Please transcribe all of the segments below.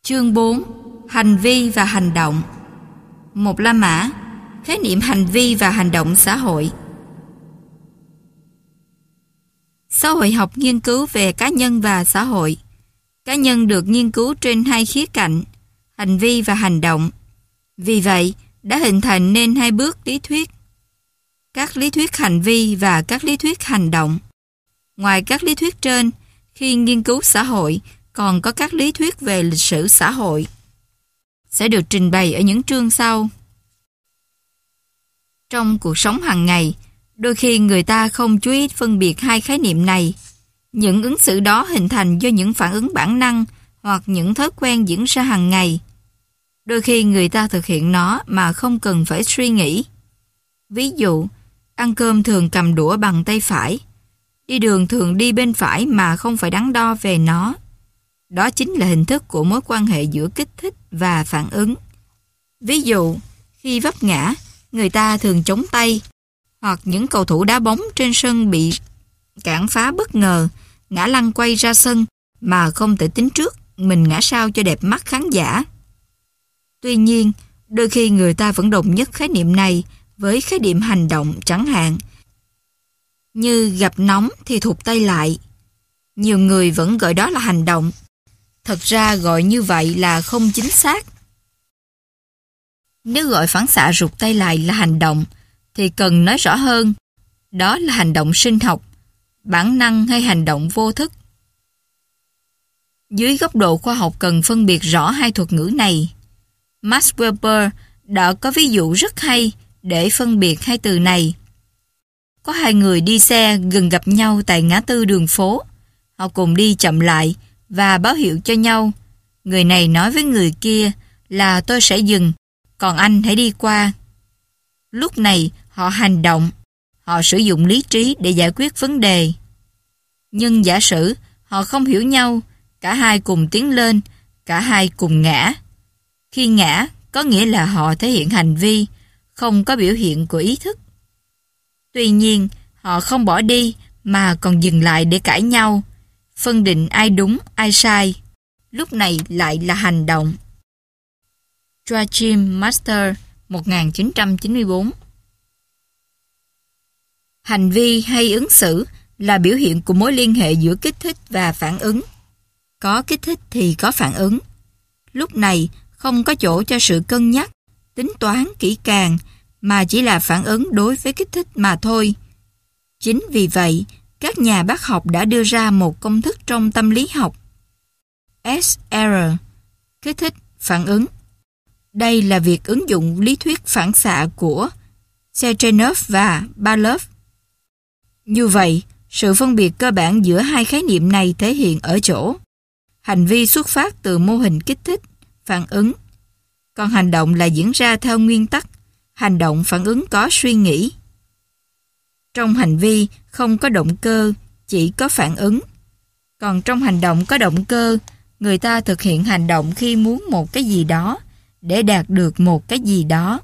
Chương 4. Hành vi và hành động. Một La Mã. Khái niệm hành vi và hành động xã hội. Xã hội học nghiên cứu về cá nhân và xã hội. Cá nhân được nghiên cứu trên hai khía cạnh, hành vi và hành động. Vì vậy, đã hình thành nên hai bước lý thuyết. Các lý thuyết hành vi và các lý thuyết hành động. Ngoài các lý thuyết trên, khi nghiên cứu xã hội, còn có các lý thuyết về lịch sử xã hội sẽ được trình bày ở những chương sau. Trong cuộc sống hàng ngày, đôi khi người ta không chú ý phân biệt hai khái niệm này. Những ứng xử đó hình thành do những phản ứng bản năng hoặc những thói quen diễn ra hàng ngày. Đôi khi người ta thực hiện nó mà không cần phải suy nghĩ. Ví dụ, ăn cơm thường cầm đũa bằng tay phải, đi đường thường đi bên phải mà không phải đắn đo về nó. Đó chính là hình thức của mối quan hệ giữa kích thích và phản ứng. Ví dụ, khi vấp ngã, người ta thường chống tay, hoặc những cầu thủ đá bóng trên sân bị cản phá bất ngờ, ngã lăn quay ra sân mà không thể tính trước mình ngã sao cho đẹp mắt khán giả. Tuy nhiên, đôi khi người ta vẫn đồng nhất khái niệm này với khái niệm hành động chẳng hạn. Như gặp nóng thì thụt tay lại. Nhiều người vẫn gọi đó là hành động. Thật ra gọi như vậy là không chính xác. Nếu gọi phản xạ rụt tay lại là hành động, thì cần nói rõ hơn. Đó là hành động sinh học, bản năng hay hành động vô thức. Dưới góc độ khoa học cần phân biệt rõ hai thuật ngữ này. Max Weber đã có ví dụ rất hay để phân biệt hai từ này. Có hai người đi xe gần gặp nhau tại ngã tư đường phố. Họ cùng đi chậm lại và báo hiệu cho nhau. Người này nói với người kia là tôi sẽ dừng, còn anh hãy đi qua. Lúc này họ hành động, họ sử dụng lý trí để giải quyết vấn đề. Nhưng giả sử họ không hiểu nhau, cả hai cùng tiến lên, cả hai cùng ngã. Khi ngã có nghĩa là họ thể hiện hành vi, không có biểu hiện của ý thức. Tuy nhiên, họ không bỏ đi mà còn dừng lại để cãi nhau, phân định ai đúng, ai sai. Lúc này lại là hành động. Joachim Master, 1994. Hành vi hay ứng xử là biểu hiện của mối liên hệ giữa kích thích và phản ứng. Có kích thích thì có phản ứng. Lúc này không có chỗ cho sự cân nhắc, tính toán kỹ càng, mà chỉ là phản ứng đối với kích thích mà thôi. Chính vì vậy, các nhà bác học đã đưa ra một công thức trong tâm lý học. SR, kích thích, phản ứng. Đây là việc ứng dụng lý thuyết phản xạ của Sechenov và Pavlov. Như vậy, sự phân biệt cơ bản giữa hai khái niệm này thể hiện ở chỗ hành vi xuất phát từ mô hình kích thích, phản ứng. Còn hành động là diễn ra theo nguyên tắc hành động phản ứng có suy nghĩ. Trong hành vi không có động cơ, chỉ có phản ứng. Còn trong hành động có động cơ, người ta thực hiện hành động khi muốn một cái gì đó, để đạt được một cái gì đó.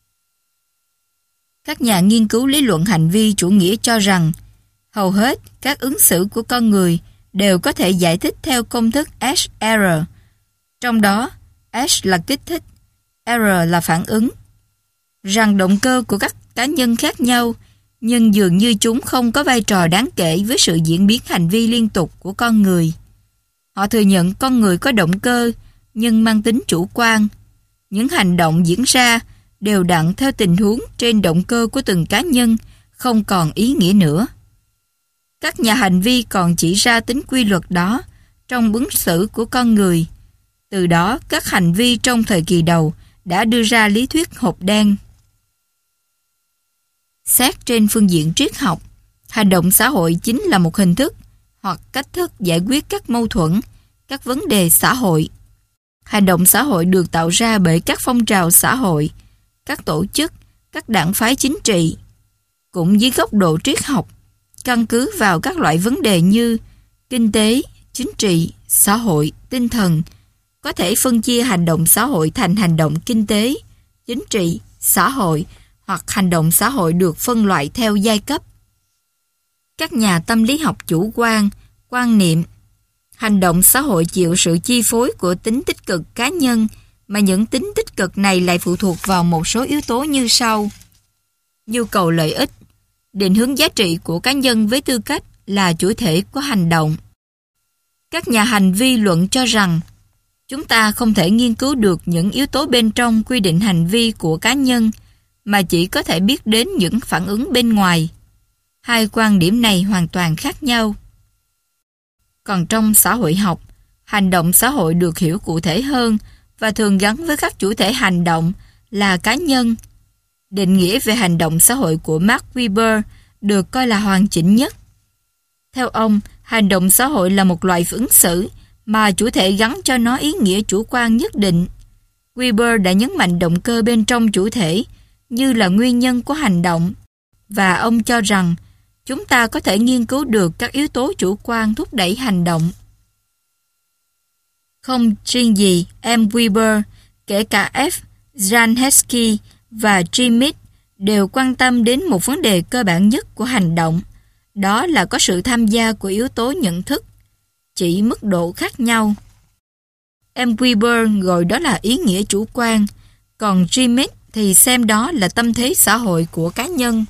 Các nhà nghiên cứu lý luận hành vi chủ nghĩa cho rằng hầu hết các ứng xử của con người đều có thể giải thích theo công thức SR. Trong đó, S là kích thích, R là phản ứng. Rằng động cơ của các cá nhân khác nhau, nhưng dường như chúng không có vai trò đáng kể với sự diễn biến hành vi liên tục của con người. Họ thừa nhận con người có động cơ, nhưng mang tính chủ quan. Những hành động diễn ra đều đặn theo tình huống trên động cơ của từng cá nhân, không còn ý nghĩa nữa. Các nhà hành vi còn chỉ ra tính quy luật đó trong ứng xử của con người. Từ đó, các hành vi trong thời kỳ đầu đã đưa ra lý thuyết hộp đen. Xét trên phương diện triết học, hành động xã hội chính là một hình thức hoặc cách thức giải quyết các mâu thuẫn, các vấn đề xã hội. Hành động xã hội được tạo ra bởi các phong trào xã hội, các tổ chức, các đảng phái chính trị. Cũng dưới góc độ triết học, căn cứ vào các loại vấn đề như kinh tế, chính trị, xã hội, tinh thần, có thể phân chia hành động xã hội thành hành động kinh tế, chính trị, xã hội, hoặc hành động xã hội được phân loại theo giai cấp. Các nhà tâm lý học chủ quan, quan niệm Hành động xã hội chịu sự chi phối của tính tích cực cá nhân, mà những tính tích cực này lại phụ thuộc vào một số yếu tố như sau. Nhu cầu lợi ích, định hướng giá trị của cá nhân với tư cách là chủ thể của hành động. Các nhà hành vi luận cho rằng, chúng ta không thể nghiên cứu được những yếu tố bên trong quy định hành vi của cá nhân, mà chỉ có thể biết đến những phản ứng bên ngoài. Hai quan điểm này hoàn toàn khác nhau. Còn trong xã hội học, hành động xã hội được hiểu cụ thể hơn và thường gắn với các chủ thể hành động là cá nhân. Định nghĩa về hành động xã hội của Max Weber được coi là hoàn chỉnh nhất. Theo ông, hành động xã hội là một loại ứng xử mà chủ thể gắn cho nó ý nghĩa chủ quan nhất định. Weber đã nhấn mạnh động cơ bên trong chủ thể như là nguyên nhân của hành động, và ông cho rằng chúng ta có thể nghiên cứu được các yếu tố chủ quan thúc đẩy hành động. Không riêng gì M. Weber, kể cả F. Jan Hesky và G. Mead đều quan tâm đến một vấn đề cơ bản nhất của hành động, đó là có sự tham gia của yếu tố nhận thức, chỉ mức độ khác nhau. M. Weber gọi đó là ý nghĩa chủ quan, còn G. Mead thì xem đó là tâm thế xã hội của cá nhân.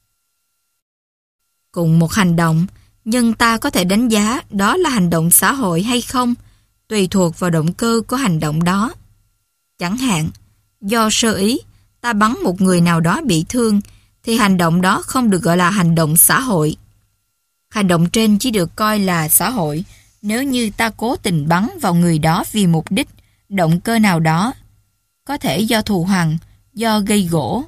Cùng một hành động, nhưng ta có thể đánh giá đó là hành động xã hội hay không, tùy thuộc vào động cơ của hành động đó. Chẳng hạn, do sơ ý, ta bắn một người nào đó bị thương, thì hành động đó không được gọi là hành động xã hội. Hành động trên chỉ được coi là xã hội nếu như ta cố tình bắn vào người đó vì mục đích, động cơ nào đó, có thể do thù hằn, do gây gổ.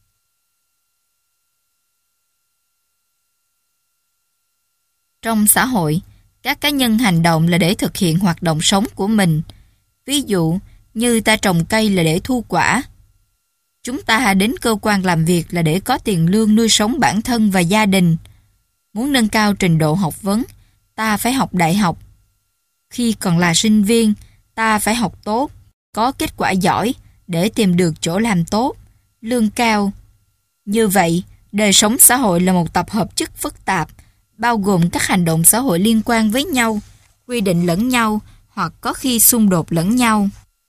Trong xã hội, các cá nhân hành động là để thực hiện hoạt động sống của mình. Ví dụ, như ta trồng cây là để thu quả. Chúng ta đến cơ quan làm việc là để có tiền lương nuôi sống bản thân và gia đình. Muốn nâng cao trình độ học vấn, ta phải học đại học. Khi còn là sinh viên, ta phải học tốt, có kết quả giỏi để tìm được chỗ làm tốt, lương cao. Như vậy, đời sống xã hội là một tập hợp chất phức tạp, bao gồm các hành động xã hội liên quan với nhau, quy định lẫn nhau hoặc có khi xung đột lẫn nhau.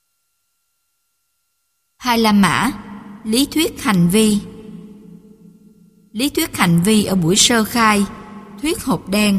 2 La Mã, lý thuyết hành vi. Lý thuyết hành vi ở buổi sơ khai, thuyết hộp đen.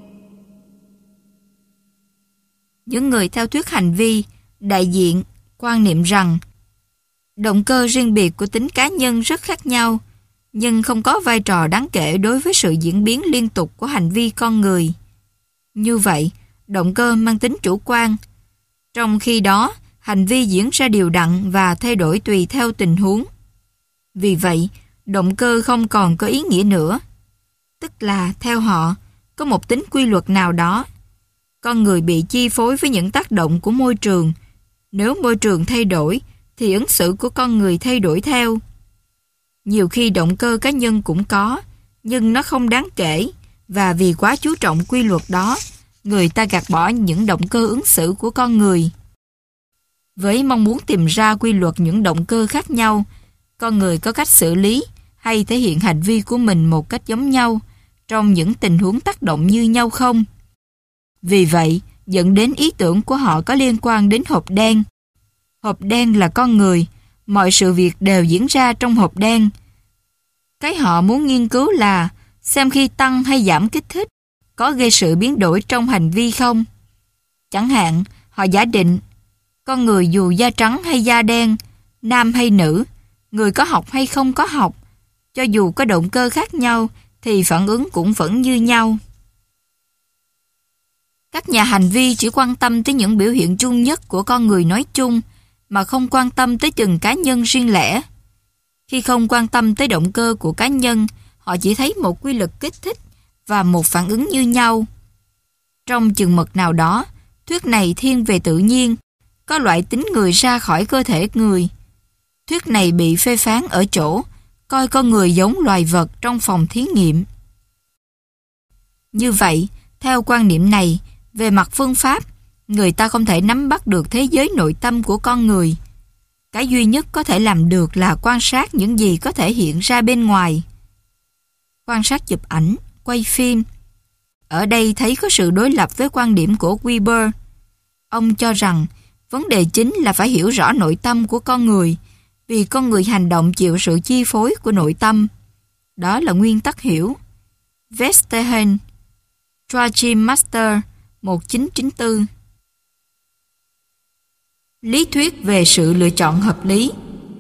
Những người theo thuyết hành vi đại diện quan niệm rằng động cơ riêng biệt của tính cá nhân rất khác nhau, nhưng không có vai trò đáng kể đối với sự diễn biến liên tục của hành vi con người. Như vậy, động cơ mang tính chủ quan. Trong khi đó, hành vi diễn ra đều đặn và thay đổi tùy theo tình huống. Vì vậy, động cơ không còn có ý nghĩa nữa. Tức là, theo họ, có một tính quy luật nào đó. Con người bị chi phối với những tác động của môi trường. Nếu môi trường thay đổi, thì ứng xử của con người thay đổi theo. Nhiều khi động cơ cá nhân cũng có, nhưng nó không đáng kể, và vì quá chú trọng quy luật đó, người ta gạt bỏ những động cơ ứng xử của con người. Với mong muốn tìm ra quy luật những động cơ khác nhau, con người có cách xử lý hay thể hiện hành vi của mình một cách giống nhau trong những tình huống tác động như nhau không? Vì vậy, dẫn đến ý tưởng của họ có liên quan đến hộp đen. Hộp đen là con người, mọi sự việc đều diễn ra trong hộp đen. Cái họ muốn nghiên cứu là xem khi tăng hay giảm kích thích có gây sự biến đổi trong hành vi không. Chẳng hạn, họ giả định con người dù da trắng hay da đen, nam hay nữ, người có học hay không có học, cho dù có động cơ khác nhau thì phản ứng cũng vẫn như nhau. Các nhà hành vi chỉ quan tâm tới những biểu hiện chung nhất của con người nói chung, mà không quan tâm tới từng cá nhân riêng lẻ. Khi không quan tâm tới động cơ của cá nhân, họ chỉ thấy một quy luật kích thích và một phản ứng như nhau. Trong chừng mực nào đó, thuyết này thiên về tự nhiên, có loại tính người ra khỏi cơ thể người. Thuyết này bị phê phán ở chỗ coi con người giống loài vật trong phòng thí nghiệm. Như vậy, theo quan niệm này, về mặt phương pháp, người ta không thể nắm bắt được thế giới nội tâm của con người. Cái duy nhất có thể làm được là quan sát những gì có thể hiện ra bên ngoài. Quan sát chụp ảnh, quay phim. Ở đây thấy có sự đối lập với quan điểm của Weber. Ông cho rằng vấn đề chính là phải hiểu rõ nội tâm của con người, vì con người hành động chịu sự chi phối của nội tâm. Đó là nguyên tắc hiểu. Westerhen, Joachim Master, 1994. Lý thuyết về sự lựa chọn hợp lý.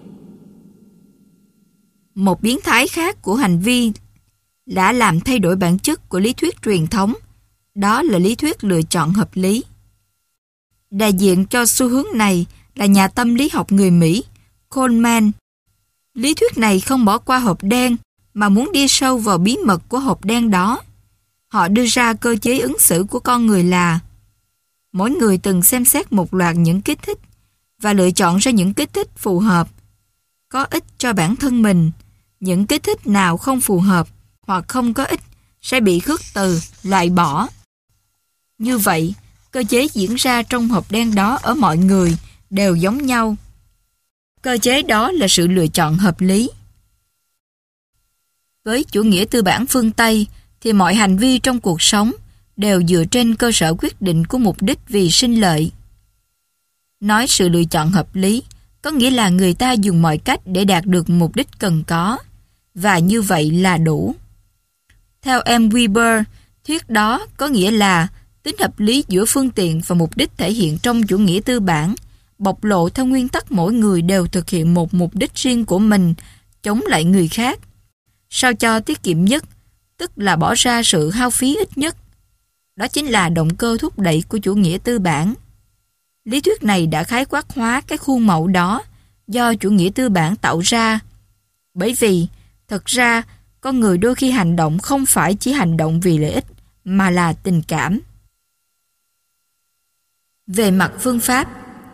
Một biến thái khác của hành vi đã làm thay đổi bản chất của lý thuyết truyền thống, đó là lý thuyết lựa chọn hợp lý. Đại diện cho xu hướng này là nhà tâm lý học người Mỹ Coleman. Lý thuyết này không bỏ qua hộp đen mà muốn đi sâu vào bí mật của hộp đen đó. Họ đưa ra cơ chế ứng xử của con người là mỗi người từng xem xét một loạt những kích thích và lựa chọn ra những kích thích phù hợp, có ích cho bản thân mình. Những kích thích nào không phù hợp hoặc không có ích sẽ bị khước từ, loại bỏ. Như vậy, cơ chế diễn ra trong hộp đen đó ở mọi người đều giống nhau. Cơ chế đó là sự lựa chọn hợp lý. Với chủ nghĩa tư bản phương Tây thì mọi hành vi trong cuộc sống đều dựa trên cơ sở quyết định của mục đích vì sinh lợi. Nói sự lựa chọn hợp lý có nghĩa là người ta dùng mọi cách để đạt được mục đích cần có, và như vậy là đủ. Theo M. Weber, thuyết đó có nghĩa là tính hợp lý giữa phương tiện và mục đích thể hiện trong chủ nghĩa tư bản, bộc lộ theo nguyên tắc mỗi người đều thực hiện một mục đích riêng của mình, chống lại người khác, sao cho tiết kiệm nhất, tức là bỏ ra sự hao phí ít nhất. Đó chính là động cơ thúc đẩy của chủ nghĩa tư bản. Lý thuyết này đã khái quát hóa cái khuôn mẫu đó do chủ nghĩa tư bản tạo ra. Bởi vì, thật ra, con người đôi khi hành động không phải chỉ hành động vì lợi ích, mà là tình cảm. Về mặt phương pháp,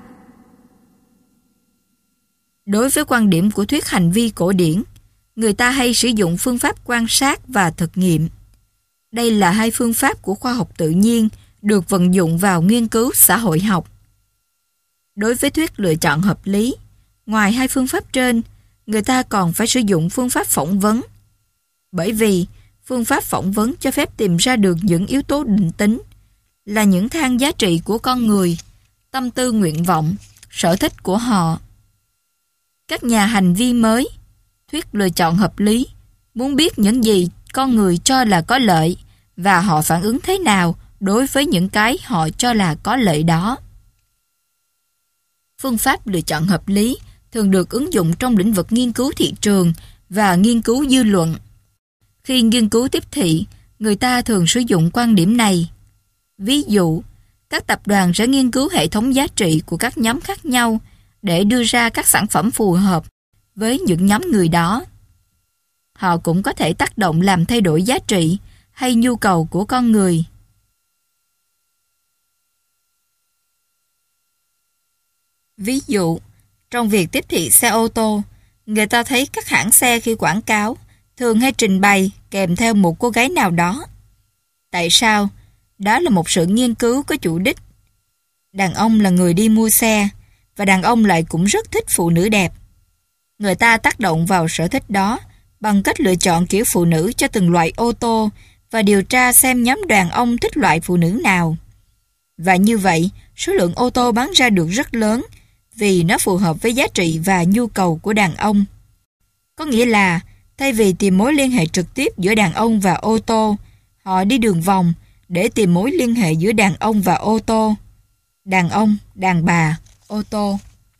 đối với quan điểm của thuyết hành vi cổ điển, người ta hay sử dụng phương pháp quan sát và thực nghiệm. Đây là hai phương pháp của khoa học tự nhiên được vận dụng vào nghiên cứu xã hội học. Đối với thuyết lựa chọn hợp lý, ngoài hai phương pháp trên, người ta còn phải sử dụng phương pháp phỏng vấn. Bởi vì, phương pháp phỏng vấn cho phép tìm ra được những yếu tố định tính, là những thang giá trị của con người, tâm tư nguyện vọng, sở thích của họ. Các nhà hành vi mới, thuyết lựa chọn hợp lý, muốn biết những gì con người cho là có lợi và họ phản ứng thế nào đối với những cái họ cho là có lợi đó. Phương pháp lựa chọn hợp lý thường được ứng dụng trong lĩnh vực nghiên cứu thị trường và nghiên cứu dư luận. Khi nghiên cứu tiếp thị, người ta thường sử dụng quan điểm này. Ví dụ, các tập đoàn sẽ nghiên cứu hệ thống giá trị của các nhóm khác nhau để đưa ra các sản phẩm phù hợp với những nhóm người đó. Họ cũng có thể tác động làm thay đổi giá trị hay nhu cầu của con người. Ví dụ, trong việc tiếp thị xe ô tô, người ta thấy các hãng xe khi quảng cáo thường hay trình bày kèm theo một cô gái nào đó. Tại sao? Đó là một sự nghiên cứu có chủ đích. Đàn ông là người đi mua xe, và đàn ông lại cũng rất thích phụ nữ đẹp. Người ta tác động vào sở thích đó bằng cách lựa chọn kiểu phụ nữ cho từng loại ô tô và điều tra xem nhóm đàn ông thích loại phụ nữ nào. Và như vậy, số lượng ô tô bán ra được rất lớn vì nó phù hợp với giá trị và nhu cầu của đàn ông. Có nghĩa là, thay vì tìm mối liên hệ trực tiếp giữa đàn ông và ô tô, họ đi đường vòng để tìm mối liên hệ giữa đàn ông và ô tô. Đàn ông, đàn bà, ô tô.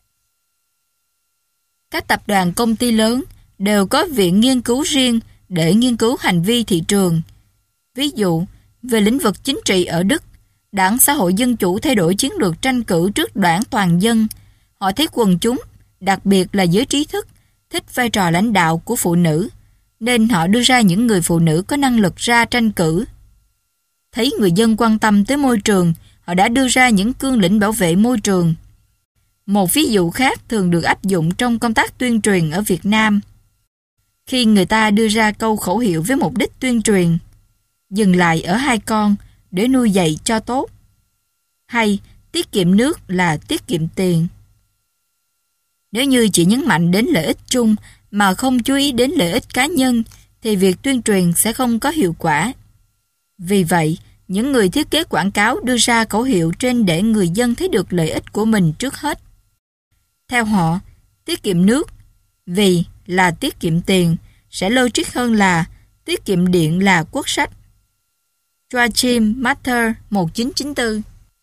Các tập đoàn công ty lớn đều có viện nghiên cứu riêng để nghiên cứu hành vi thị trường. Ví dụ, về lĩnh vực chính trị ở Đức, Đảng Xã hội Dân Chủ thay đổi chiến lược tranh cử trước Đảng Toàn dân. Họ thấy quần chúng, đặc biệt là giới trí thức, thích vai trò lãnh đạo của phụ nữ, nên họ đưa ra những người phụ nữ có năng lực ra tranh cử. Thấy người dân quan tâm tới môi trường, họ đã đưa ra những cương lĩnh bảo vệ môi trường. Một ví dụ khác thường được áp dụng trong công tác tuyên truyền ở Việt Nam. Khi người ta đưa ra câu khẩu hiệu với mục đích tuyên truyền, dừng lại ở 2 con để nuôi dạy cho tốt, hay tiết kiệm nước là tiết kiệm tiền. Nếu như chỉ nhấn mạnh đến lợi ích chung mà không chú ý đến lợi ích cá nhân, thì việc tuyên truyền sẽ không có hiệu quả. Vì vậy, những người thiết kế quảng cáo đưa ra khẩu hiệu trên để người dân thấy được lợi ích của mình trước hết. Theo họ, tiết kiệm nước vì là tiết kiệm tiền sẽ logic hơn là tiết kiệm điện là quốc sách. Joachim Matter 1994.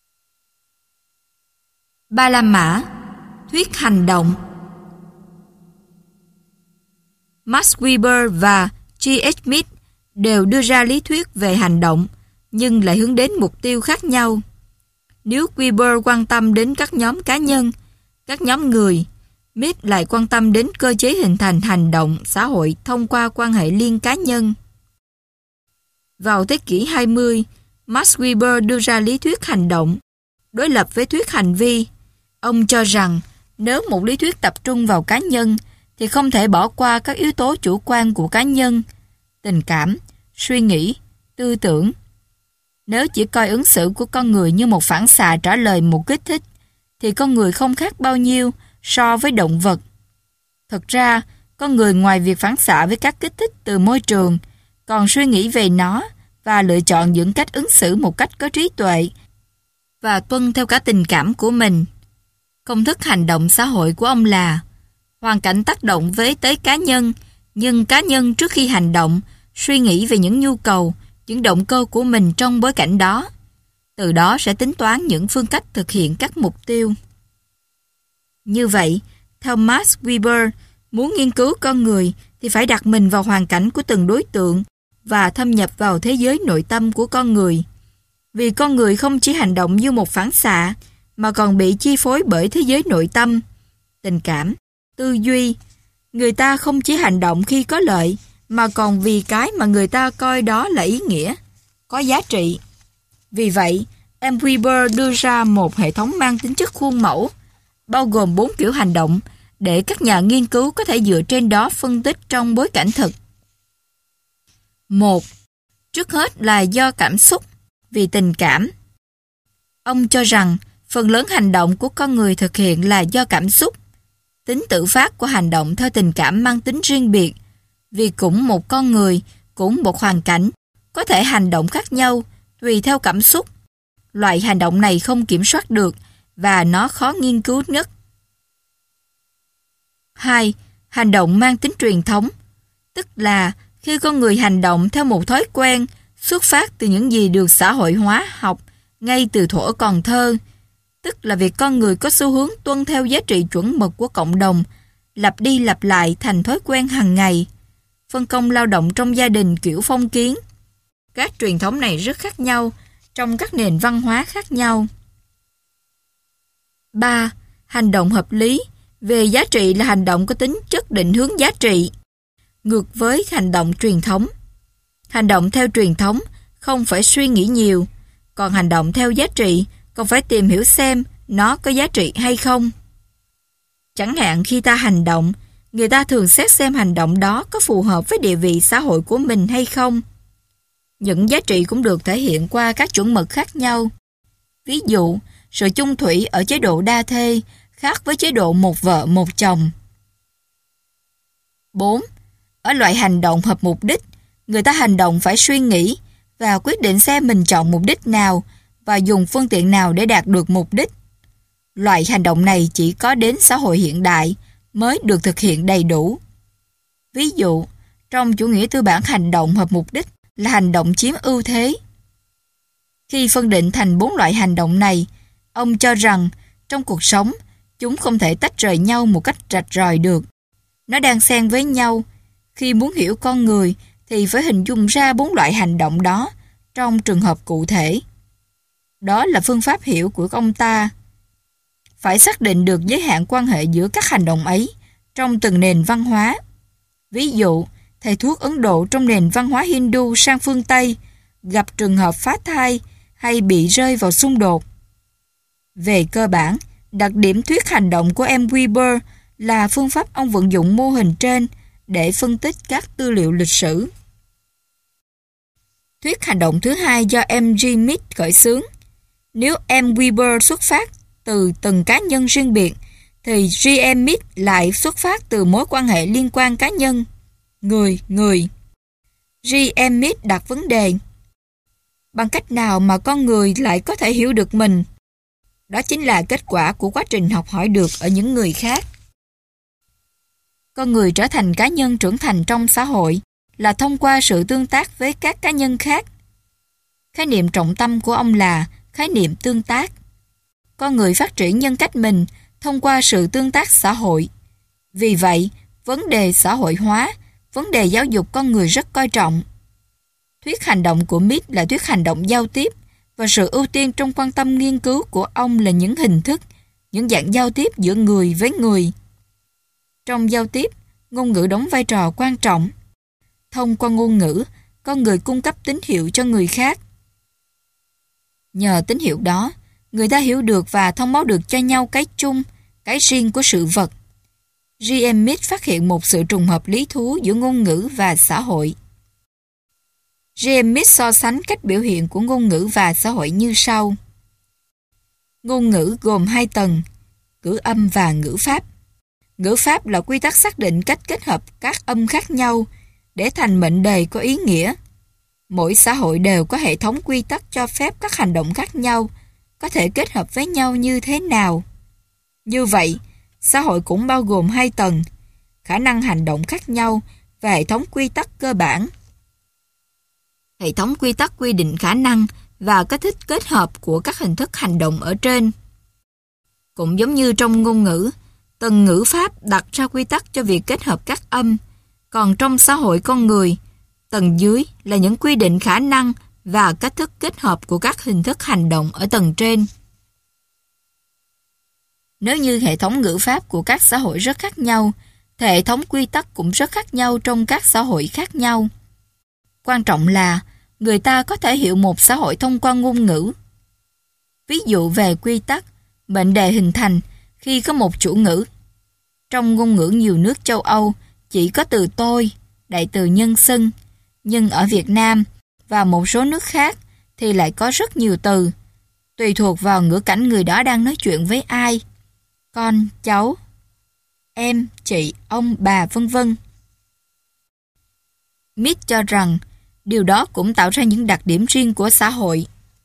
Ba La Mã, thuyết hành động. Max Weber và G.H. Smith đều đưa ra lý thuyết về hành động, nhưng lại hướng đến mục tiêu khác nhau. Nếu Weber quan tâm đến các nhóm cá nhân, các nhóm người, Smith lại quan tâm đến cơ chế hình thành hành động xã hội thông qua quan hệ liên cá nhân. Vào thế kỷ 20, Max Weber đưa ra lý thuyết hành động, đối lập với thuyết hành vi. Ông cho rằng nếu một lý thuyết tập trung vào cá nhân thì không thể bỏ qua các yếu tố chủ quan của cá nhân, tình cảm, suy nghĩ, tư tưởng. Nếu chỉ coi ứng xử của con người như một phản xạ trả lời một kích thích, thì con người không khác bao nhiêu so với động vật. Thực ra, con người ngoài việc phản xạ với các kích thích từ môi trường, còn suy nghĩ về nó và lựa chọn những cách ứng xử một cách có trí tuệ và tuân theo cả tình cảm của mình. Công thức hành động xã hội của ông là hoàn cảnh tác động với tới cá nhân, nhưng cá nhân trước khi hành động suy nghĩ về những nhu cầu, những động cơ của mình trong bối cảnh đó. Từ đó sẽ tính toán những phương cách thực hiện các mục tiêu. Như vậy, theo Max Weber, muốn nghiên cứu con người thì phải đặt mình vào hoàn cảnh của từng đối tượng và thâm nhập vào thế giới nội tâm của con người. Vì con người không chỉ hành động như một phản xạ, mà còn bị chi phối bởi thế giới nội tâm, tình cảm, tư duy. Người ta không chỉ hành động khi có lợi, mà còn vì cái mà người ta coi đó là ý nghĩa, có giá trị. Vì vậy, M. Weber đưa ra một hệ thống mang tính chất khuôn mẫu, bao gồm 4 kiểu hành động, để các nhà nghiên cứu có thể dựa trên đó phân tích trong bối cảnh thực. 1. Trước hết là do cảm xúc, vì tình cảm. Ông cho rằng phần lớn hành động của con người thực hiện là do cảm xúc. Tính tự phát của hành động theo tình cảm mang tính riêng biệt, vì cũng một con người, cũng một hoàn cảnh, có thể hành động khác nhau tùy theo cảm xúc. Loại hành động này không kiểm soát được và nó khó nghiên cứu nhất. 2. Hành động mang tính truyền thống, tức là khi con người hành động theo một thói quen xuất phát từ những gì được xã hội hóa học ngay từ thuở còn thơ, tức là việc con người có xu hướng tuân theo giá trị chuẩn mực của cộng đồng, lặp đi lặp lại thành thói quen hàng ngày. Phân công lao động trong gia đình kiểu phong kiến. Các truyền thống này rất khác nhau trong các nền văn hóa khác nhau. 3. Hành động hợp lý, về giá trị là hành động có tính chất định hướng giá trị, ngược với hành động truyền thống. Hành động theo truyền thống không phải suy nghĩ nhiều, còn hành động theo giá trị còn phải tìm hiểu xem nó có giá trị hay không. Chẳng hạn khi ta hành động, người ta thường xét xem hành động đó có phù hợp với địa vị xã hội của mình hay không. Những giá trị cũng được thể hiện qua các chuẩn mực khác nhau. Ví dụ, sự chung thủy ở chế độ đa thê khác với chế độ một vợ một chồng. 4. Ở loại hành động hợp mục đích, người ta hành động phải suy nghĩ và quyết định xem mình chọn mục đích nào và dùng phương tiện nào để đạt được mục đích. Loại hành động này chỉ có đến xã hội hiện đại mới được thực hiện đầy đủ. Ví dụ, trong chủ nghĩa tư bản hành động hợp mục đích là hành động chiếm ưu thế. Khi phân định thành 4 loại hành động này, ông cho rằng trong cuộc sống, chúng không thể tách rời nhau một cách rạch ròi được. Nó đang xen với nhau. Khi muốn hiểu con người thì phải hình dung ra 4 loại hành động đó trong trường hợp cụ thể. Đó là phương pháp hiểu của ông ta. Phải xác định được giới hạn quan hệ giữa các hành động ấy trong từng nền văn hóa. Ví dụ, thầy thuốc Ấn Độ trong nền văn hóa Hindu sang phương Tây gặp trường hợp phá thai hay bị rơi vào xung đột. Về cơ bản, đặc điểm thuyết hành động của M. Weber là phương pháp ông vận dụng mô hình trên để phân tích các tư liệu lịch sử. Thuyết hành động thứ hai do M. G. Smith khởi xướng. Nếu M. Weber xuất phát từ từng cá nhân riêng biệt, thì G. M. Smith lại xuất phát từ mối quan hệ liên quan cá nhân, người. G. M. Smith đặt vấn đề: Bằng cách nào mà con người lại có thể hiểu được mình? Đó chính là kết quả của quá trình học hỏi được ở những người khác. Con người trở thành cá nhân trưởng thành trong xã hội là thông qua sự tương tác với các cá nhân khác. Khái niệm trọng tâm của ông là khái niệm tương tác. Con người phát triển nhân cách mình thông qua sự tương tác xã hội. Vì vậy, vấn đề xã hội hóa, vấn đề giáo dục con người rất coi trọng. Thuyết hành động của Mitt là thuyết hành động giao tiếp, và sự ưu tiên trong quan tâm nghiên cứu của ông là những hình thức, những dạng giao tiếp giữa người với người. Trong giao tiếp, ngôn ngữ đóng vai trò quan trọng. Thông qua ngôn ngữ, con người cung cấp tín hiệu cho người khác. Nhờ tín hiệu đó, người ta hiểu được và thông báo được cho nhau cái chung, cái riêng của sự vật. G.M. Mitt phát hiện một sự trùng hợp lý thú giữa ngôn ngữ và xã hội. G.M. Mitt so sánh cách biểu hiện của ngôn ngữ và xã hội như sau. Ngôn ngữ gồm hai tầng, ngữ âm và ngữ pháp. Ngữ pháp là quy tắc xác định cách kết hợp các âm khác nhau để thành mệnh đề có ý nghĩa. Mỗi xã hội đều có hệ thống quy tắc cho phép các hành động khác nhau có thể kết hợp với nhau như thế nào. Như vậy, xã hội cũng bao gồm hai tầng, khả năng hành động khác nhau và hệ thống quy tắc cơ bản. Hệ thống quy tắc quy định khả năng và cách thức kết hợp của các hình thức hành động ở trên. Cũng giống như trong ngôn ngữ, tầng ngữ pháp đặt ra quy tắc cho việc kết hợp các âm, còn trong xã hội con người, tầng dưới là những quy định khả năng và cách thức kết hợp của các hình thức hành động ở tầng trên. Nếu như hệ thống ngữ pháp của các xã hội rất khác nhau, thì hệ thống quy tắc cũng rất khác nhau trong các xã hội khác nhau. Quan trọng là người ta có thể hiểu một xã hội thông qua ngôn ngữ. Ví dụ về quy tắc, mệnh đề hình thành khi có một chủ ngữ. Trong ngôn ngữ nhiều nước châu Âu chỉ có từ tôi, đại từ nhân xưng, nhưng ở Việt Nam và một số nước khác thì lại có rất nhiều từ, tùy thuộc vào ngữ cảnh người đó đang nói chuyện với ai. Con, cháu, em, chị, ông, bà, vân vân. Mitt cho rằng điều đó cũng tạo ra những đặc điểm riêng của xã hội.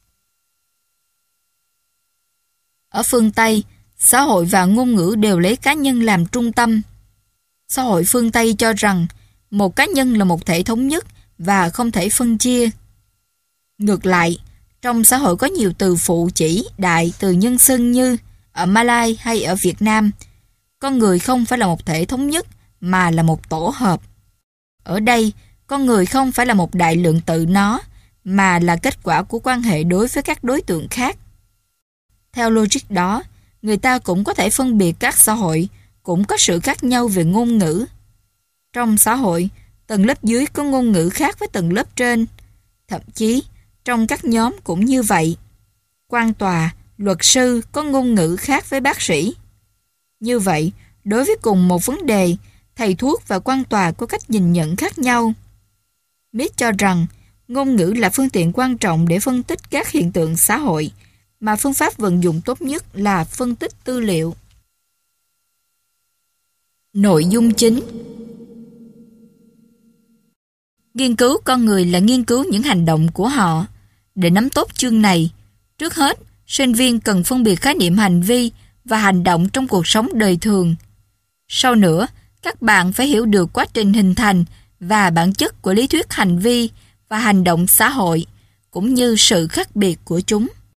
Ở phương Tây, xã hội và ngôn ngữ đều lấy cá nhân làm trung tâm. Xã hội phương Tây cho rằng một cá nhân là một thể thống nhất và không thể phân chia. Ngược lại, trong xã hội có nhiều từ phụ chỉ, đại, từ nhân xưng như ở Malay hay ở Việt Nam, con người không phải là một thể thống nhất mà là một tổ hợp. Ở đây, con người không phải là một đại lượng tự nó, mà là kết quả của quan hệ đối với các đối tượng khác. Theo logic đó, người ta cũng có thể phân biệt các xã hội cũng có sự khác nhau về ngôn ngữ. Trong xã hội, tầng lớp dưới có ngôn ngữ khác với tầng lớp trên. Thậm chí, trong các nhóm cũng như vậy. Quan tòa, luật sư có ngôn ngữ khác với bác sĩ. Như vậy, đối với cùng một vấn đề, thầy thuốc và quan tòa có cách nhìn nhận khác nhau. Mitt cho rằng, ngôn ngữ là phương tiện quan trọng để phân tích các hiện tượng xã hội, mà phương pháp vận dụng tốt nhất là phân tích tư liệu. Nội dung chính. Nghiên cứu con người là nghiên cứu những hành động của họ. Để nắm tốt chương này, trước hết, sinh viên cần phân biệt khái niệm hành vi và hành động trong cuộc sống đời thường. Sau nữa, các bạn phải hiểu được quá trình hình thành và bản chất của lý thuyết hành vi và hành động xã hội, cũng như sự khác biệt của chúng.